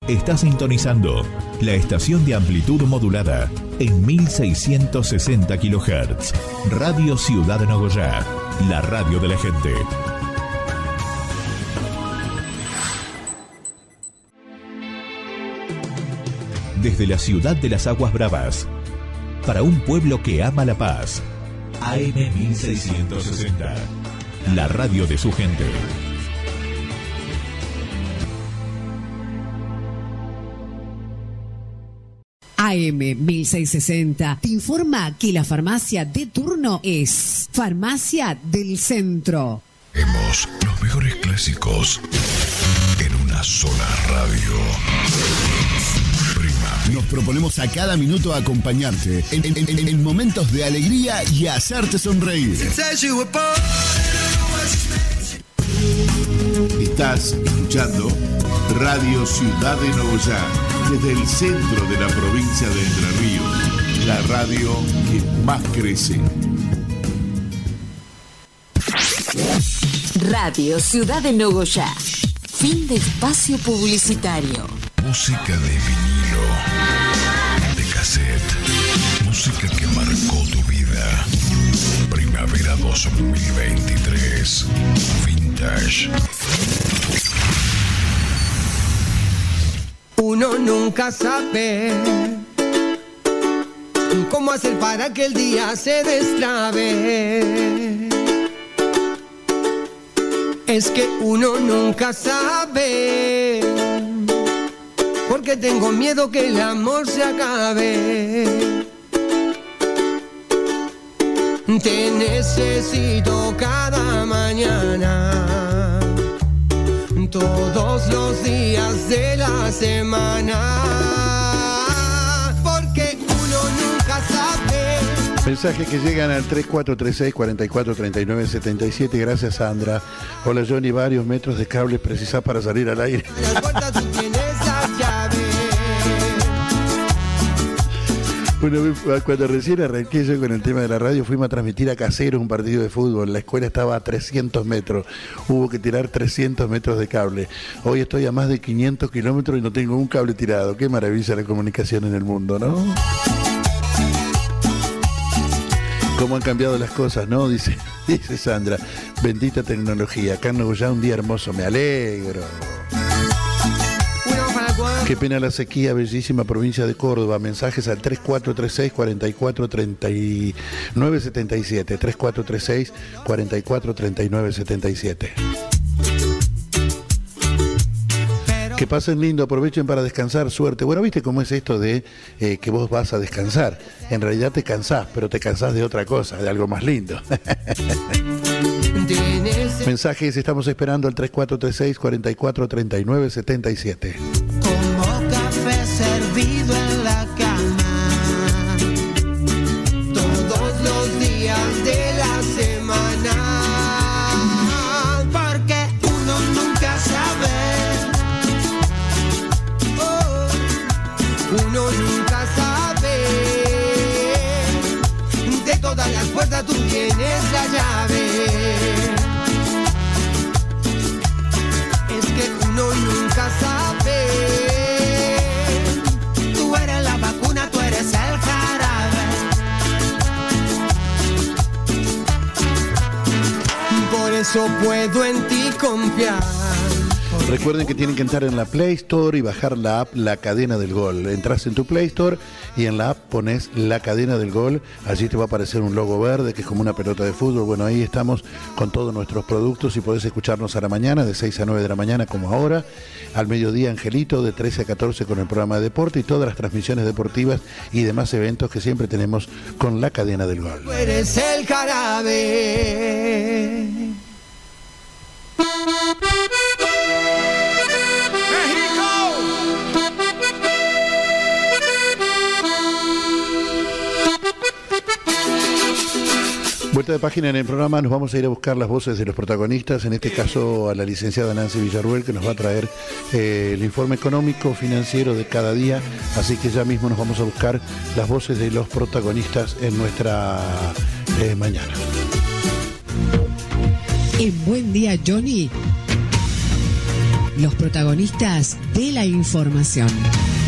Está sintonizando la estación de amplitud modulada en 1660 kHz. Radio Ciudad de Nogoyá, la radio de la gente. Desde la ciudad de las Aguas Bravas, para un pueblo que ama la paz, AM 1660, la radio de su gente. AM 1660 te informa que la farmacia de turno es Farmacia del Centro. Hemos los mejores clásicos en una sola radio. Nos proponemos a cada minuto acompañarte en momentos de alegría y hacerte sonreír. Estás escuchando Radio Ciudad de Nogoyá, desde el centro de la provincia de Entre Ríos, la radio que más crece. Radio Ciudad de Nogoyá. Fin de espacio publicitario. Música de vinilo, de cassette, música que marcó tu vida. Primavera 2023. Vintage. Uno nunca sabe cómo hacer para que el día se destrabe. Es que uno nunca sabe, porque tengo miedo que el amor se acabe. Te necesito cada mañana, todos los días de la semana, porque uno nunca sabe. Mensajes que llegan al 3436-443977. Gracias, Sandra. Hola, Johnny. Varios metros de cables precisas para salir al aire. Bueno, cuando recién arranqué yo con el tema de la radio, fuimos a transmitir a Caseros un partido de fútbol. La escuela estaba a 300 metros. Hubo que tirar 300 metros de cable. Hoy estoy a más de 500 kilómetros y no tengo un cable tirado. Qué maravilla la comunicación en el mundo, ¿no? Cómo han cambiado las cosas, ¿no? Dice Sandra. Bendita tecnología. Acá en Nogoyá un día hermoso. Me alegro. Qué pena la sequía, bellísima provincia de Córdoba. Mensajes al 3436-443977. 3436-443977. Que pasen lindo, aprovechen para descansar, suerte. Bueno, ¿viste cómo es esto de que vos vas a descansar? En realidad te cansás, pero te cansás de otra cosa, de algo más lindo. Mensajes, estamos esperando al 3436-443977. Como café servido en la cama, todos los días de la semana, porque uno nunca sabe, uno nunca sabe, de todas las puertas tú tienes la llave. Es que uno nunca sabe. Tú eres la vacuna, tú eres el jarabe. Por eso puedo en ti confiar. Recuerden que tienen que entrar en la Play Store y bajar la app La Cadena del Gol. Entras en tu Play Store y en la app pones La Cadena del Gol. Allí te va a aparecer un logo verde que es como una pelota de fútbol. Bueno, ahí estamos con todos nuestros productos y podés escucharnos a la mañana, de 6 a 9 de la mañana como ahora. Al mediodía, Angelito, de 13 a 14 con el programa de deporte y todas las transmisiones deportivas y demás eventos que siempre tenemos con La Cadena del Gol. Tú eres el jarabe. Vuelta de página en el programa, nos vamos a ir a buscar las voces de los protagonistas, en este caso a la licenciada Nancy Villarruel, que nos va a traer el informe económico financiero de cada día, así que ya mismo nos vamos a buscar las voces de los protagonistas en nuestra mañana. En Buen Día, Johnny, los protagonistas de la información.